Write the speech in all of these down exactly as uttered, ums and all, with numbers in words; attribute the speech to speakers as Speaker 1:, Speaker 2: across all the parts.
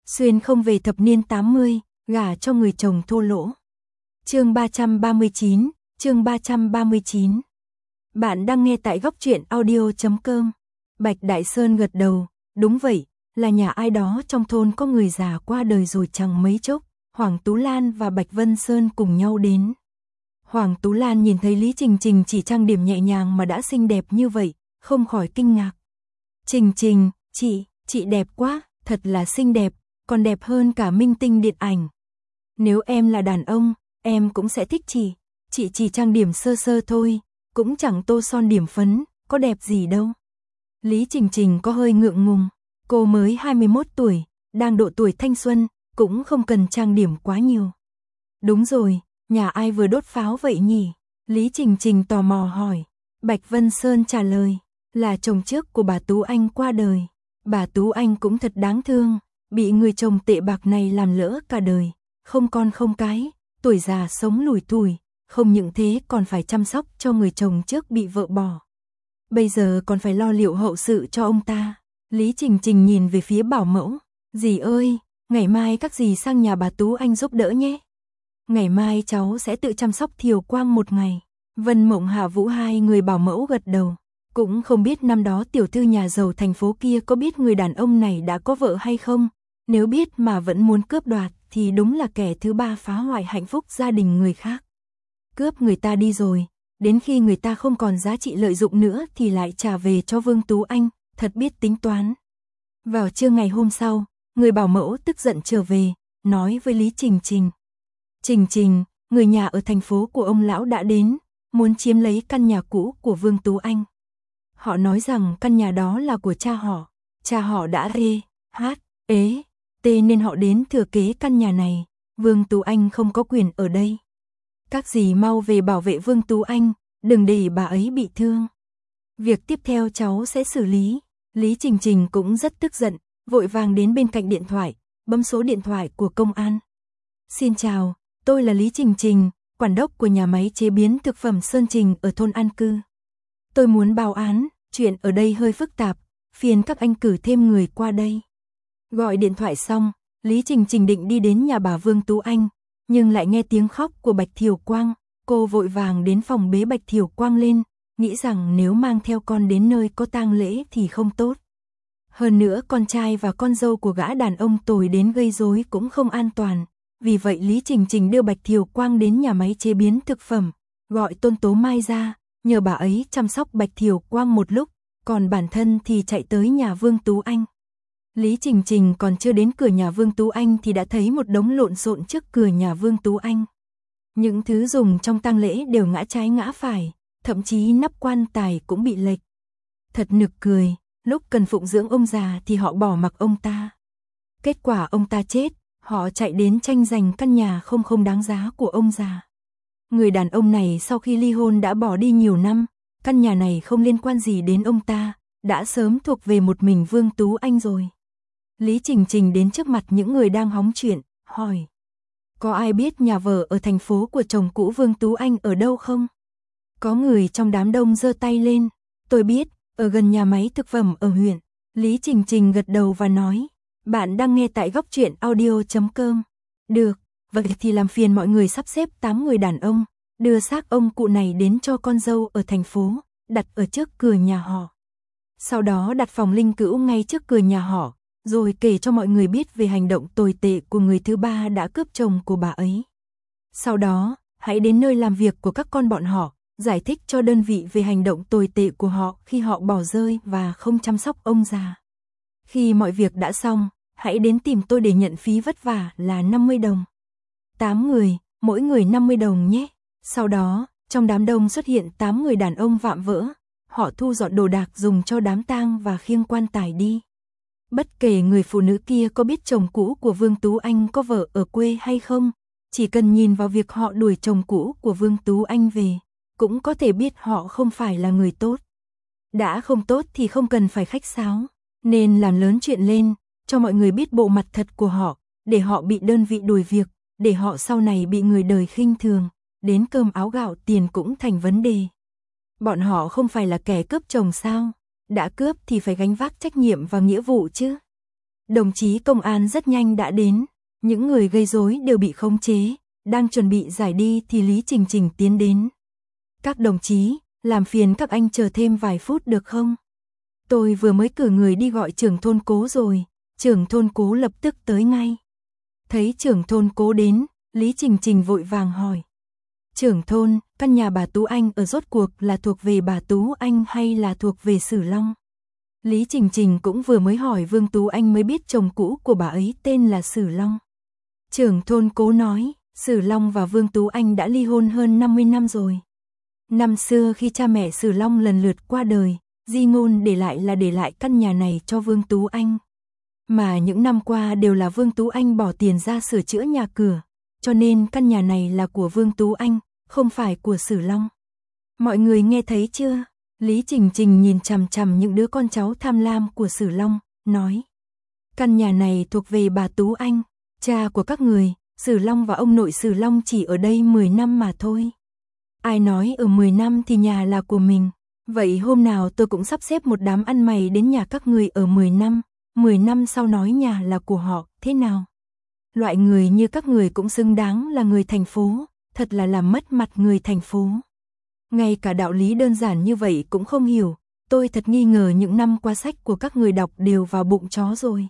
Speaker 1: Xuyên không về thập niên tám mươi, gả cho người chồng thô lỗ. Chương ba trăm ba mươi chín, chương ba trăm ba mươi chín. Bạn đang nghe tại góc truyện audio chấm com. Bạch Đại Sơn gật đầu, đúng vậy, là nhà ai đó trong thôn có người già qua đời rồi chẳng mấy chốc, Hoàng Tú Lan và Bạch Vân Sơn cùng nhau đến. Hoàng Tú Lan nhìn thấy Lý Trình Trình chỉ trang điểm nhẹ nhàng mà đã xinh đẹp như vậy, không khỏi kinh ngạc. Trình Trình, chị, chị đẹp quá, thật là xinh đẹp, còn đẹp hơn cả minh tinh điện ảnh. Nếu em là đàn ông, em cũng sẽ thích chị, chị chỉ trang điểm sơ sơ thôi, cũng chẳng tô son điểm phấn, có đẹp gì đâu. Lý Trình Trình có hơi ngượng ngùng, cô mới hai mươi mốt tuổi, đang độ tuổi thanh xuân, cũng không cần trang điểm quá nhiều. Đúng rồi, nhà ai vừa đốt pháo vậy nhỉ? Lý Trình Trình tò mò hỏi. Bạch Vân Sơn trả lời, là chồng trước của bà Tú Anh qua đời. Bà Tú Anh cũng thật đáng thương, bị người chồng tệ bạc này làm lỡ cả đời, không con không cái, tuổi già sống lủi thủi, không những thế còn phải chăm sóc cho người chồng trước bị vợ bỏ. Bây giờ còn phải lo liệu hậu sự cho ông ta. Lý Trình Trình nhìn về phía bảo mẫu, dì ơi, ngày mai các dì sang nhà bà Tú Anh giúp đỡ nhé. Ngày mai cháu sẽ tự chăm sóc Thiều Quang một ngày. Vân Mộng Hạ Vũ hai người bảo mẫu gật đầu. Cũng không biết năm đó tiểu thư nhà giàu thành phố kia có biết người đàn ông này đã có vợ hay không. Nếu biết mà vẫn muốn cướp đoạt thì đúng là kẻ thứ ba phá hoại hạnh phúc gia đình người khác. Cướp người ta đi rồi, đến khi người ta không còn giá trị lợi dụng nữa thì lại trả về cho Vương Tú Anh, thật biết tính toán. Vào trưa ngày hôm sau, người bảo mẫu tức giận trở về, nói với Lý Trình Trình. Trình Trình, người nhà ở thành phố của ông lão đã đến, muốn chiếm lấy căn nhà cũ của Vương Tú Anh. Họ nói rằng căn nhà đó là của cha họ, cha họ đã ê, hát, ế, tê nên họ đến thừa kế căn nhà này, Vương Tú Anh không có quyền ở đây. Các dì mau về bảo vệ Vương Tú Anh, đừng để bà ấy bị thương. Việc tiếp theo cháu sẽ xử lý. Lý Trình Trình cũng rất tức giận, vội vàng đến bên cạnh điện thoại, bấm số điện thoại của công an. Xin chào, tôi là Lý Trình Trình, quản đốc của nhà máy chế biến thực phẩm Sơn Trình ở thôn An Cư. Tôi muốn báo án, chuyện ở đây hơi phức tạp, phiền các anh cử thêm người qua đây. Gọi điện thoại xong, Lý Trình Trình định đi đến nhà bà Vương Tú Anh, nhưng lại nghe tiếng khóc của Bạch Thiều Quang, cô vội vàng đến phòng bế Bạch Thiều Quang lên, nghĩ rằng nếu mang theo con đến nơi có tang lễ thì không tốt. Hơn nữa con trai và con dâu của gã đàn ông tồi đến gây rối cũng không an toàn, vì vậy Lý Trình Trình đưa Bạch Thiều Quang đến nhà máy chế biến thực phẩm, gọi Tôn Tố Mai ra, nhờ bà ấy chăm sóc Bạch Thiều Quang một lúc, còn bản thân thì chạy tới nhà Vương Tú Anh. Lý Trình Trình còn chưa đến cửa nhà Vương Tú Anh thì đã thấy một đống lộn xộn trước cửa nhà Vương Tú Anh. Những thứ dùng trong tang lễ đều ngã trái ngã phải, thậm chí nắp quan tài cũng bị lệch. Thật nực cười, lúc cần phụng dưỡng ông già thì họ bỏ mặc ông ta. Kết quả ông ta chết, họ chạy đến tranh giành căn nhà không không đáng giá của ông già. Người đàn ông này sau khi ly hôn đã bỏ đi nhiều năm, căn nhà này không liên quan gì đến ông ta, đã sớm thuộc về một mình Vương Tú Anh rồi. Lý Trình Trình đến trước mặt những người đang hóng chuyện, hỏi. Có ai biết nhà vợ ở thành phố của chồng cũ Vương Tú Anh ở đâu không? Có người trong đám đông giơ tay lên. Tôi biết, ở gần nhà máy thực phẩm ở huyện. Lý Trình Trình gật đầu và nói. Bạn đang nghe tại góc truyện audio chấm com. Được, vậy thì làm phiền mọi người sắp xếp tám người đàn ông, đưa xác ông cụ này đến cho con dâu ở thành phố, đặt ở trước cửa nhà họ. Sau đó đặt phòng linh cữu ngay trước cửa nhà họ, rồi kể cho mọi người biết về hành động tồi tệ của người thứ ba đã cướp chồng của bà ấy. Sau đó, hãy đến nơi làm việc của các con bọn họ, giải thích cho đơn vị về hành động tồi tệ của họ khi họ bỏ rơi và không chăm sóc ông già. Khi mọi việc đã xong, hãy đến tìm tôi để nhận phí vất vả là năm mươi đồng. tám người, mỗi người năm mươi đồng nhé. Sau đó, trong đám đông xuất hiện tám người đàn ông vạm vỡ. Họ thu dọn đồ đạc dùng cho đám tang và khiêng quan tài đi. Bất kể người phụ nữ kia có biết chồng cũ của Vương Tú Anh có vợ ở quê hay không, chỉ cần nhìn vào việc họ đuổi chồng cũ của Vương Tú Anh về, cũng có thể biết họ không phải là người tốt. Đã không tốt thì không cần phải khách sáo, nên làm lớn chuyện lên, cho mọi người biết bộ mặt thật của họ, để họ bị đơn vị đuổi việc, để họ sau này bị người đời khinh thường, đến cơm áo gạo tiền cũng thành vấn đề. Bọn họ không phải là kẻ cướp chồng sao? Đã cướp thì phải gánh vác trách nhiệm và nghĩa vụ chứ. Đồng chí công an rất nhanh đã đến, những người gây rối đều bị khống chế, đang chuẩn bị giải đi thì Lý Trình Trình tiến đến. Các đồng chí, làm phiền các anh chờ thêm vài phút được không? Tôi vừa mới cử người đi gọi trưởng thôn Cố rồi, trưởng thôn Cố lập tức tới ngay. Thấy trưởng thôn Cố đến, Lý Trình Trình vội vàng hỏi. Trưởng thôn, căn nhà bà Tú Anh ở rốt cuộc là thuộc về bà Tú Anh hay là thuộc về Sử Long? Lý Trình Trình cũng vừa mới hỏi Vương Tú Anh mới biết chồng cũ của bà ấy tên là Sử Long. Trưởng thôn Cố nói, Sử Long và Vương Tú Anh đã ly hôn hơn năm mươi năm rồi. Năm xưa khi cha mẹ Sử Long lần lượt qua đời, di ngôn để lại là để lại căn nhà này cho Vương Tú Anh. Mà những năm qua đều là Vương Tú Anh bỏ tiền ra sửa chữa nhà cửa, cho nên căn nhà này là của Vương Tú Anh, không phải của Sử Long. Mọi người nghe thấy chưa? Lý Trình Trình nhìn chằm chằm những đứa con cháu tham lam của Sử Long, nói. Căn nhà này thuộc về bà Tú Anh, cha của các người, Sử Long và ông nội Sử Long chỉ ở đây mười năm mà thôi. Ai nói ở mười năm thì nhà là của mình, vậy hôm nào tôi cũng sắp xếp một đám ăn mày đến nhà các người ở mười năm, mười năm sau nói nhà là của họ, thế nào? Loại người như các người cũng xứng đáng là người thành phố, thật là làm mất mặt người thành phố. Ngay cả đạo lý đơn giản như vậy cũng không hiểu, tôi thật nghi ngờ những năm qua sách của các người đọc đều vào bụng chó rồi.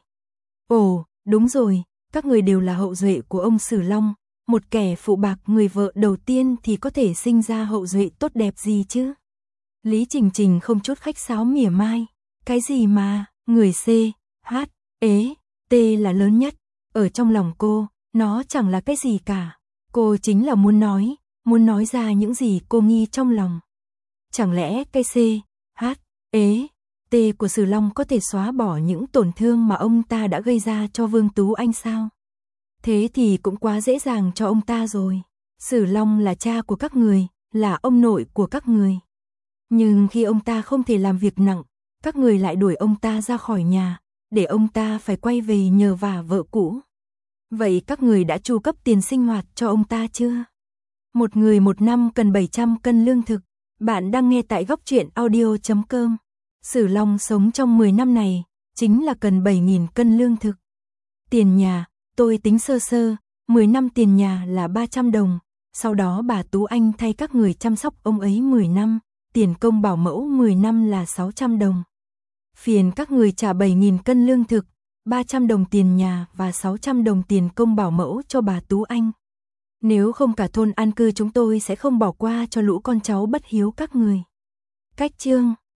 Speaker 1: Ồ, đúng rồi, các người đều là hậu duệ của ông Sử Long, một kẻ phụ bạc người vợ đầu tiên thì có thể sinh ra hậu duệ tốt đẹp gì chứ? Lý Trình Trình không chút khách sáo mỉa mai, cái gì mà, người C, H, ế, T là lớn nhất, ở trong lòng cô, nó chẳng là cái gì cả. Cô chính là muốn nói, muốn nói ra những gì cô nghi trong lòng. Chẳng lẽ cái C, H, ế, T của Sử Long có thể xóa bỏ những tổn thương mà ông ta đã gây ra cho Vương Tú Anh sao? Thế thì cũng quá dễ dàng cho ông ta rồi. Sử Long là cha của các người, là ông nội của các người. Nhưng khi ông ta không thể làm việc nặng, các người lại đuổi ông ta ra khỏi nhà, để ông ta phải quay về nhờ vả vợ cũ. Vậy các người đã chu cấp tiền sinh hoạt cho ông ta chưa? Một người một năm cần bảy trăm cân lương thực. Bạn đang nghe tại góc truyện audio chấm com. Sử Long sống trong mười năm này, chính là cần bảy nghìn cân lương thực. Tiền nhà, tôi tính sơ sơ, mười năm tiền nhà là ba trăm đồng. Sau đó bà Tú Anh thay các người chăm sóc ông ấy mười năm, tiền công bảo mẫu mười năm là sáu trăm đồng. Phiền các người trả bảy nghìn cân lương thực, ba trăm đồng tiền nhà và sáu trăm đồng tiền công bảo mẫu cho bà Tú Anh. Nếu không cả thôn an cư chúng tôi sẽ không bỏ qua cho lũ con cháu bất hiếu các người. Cách chương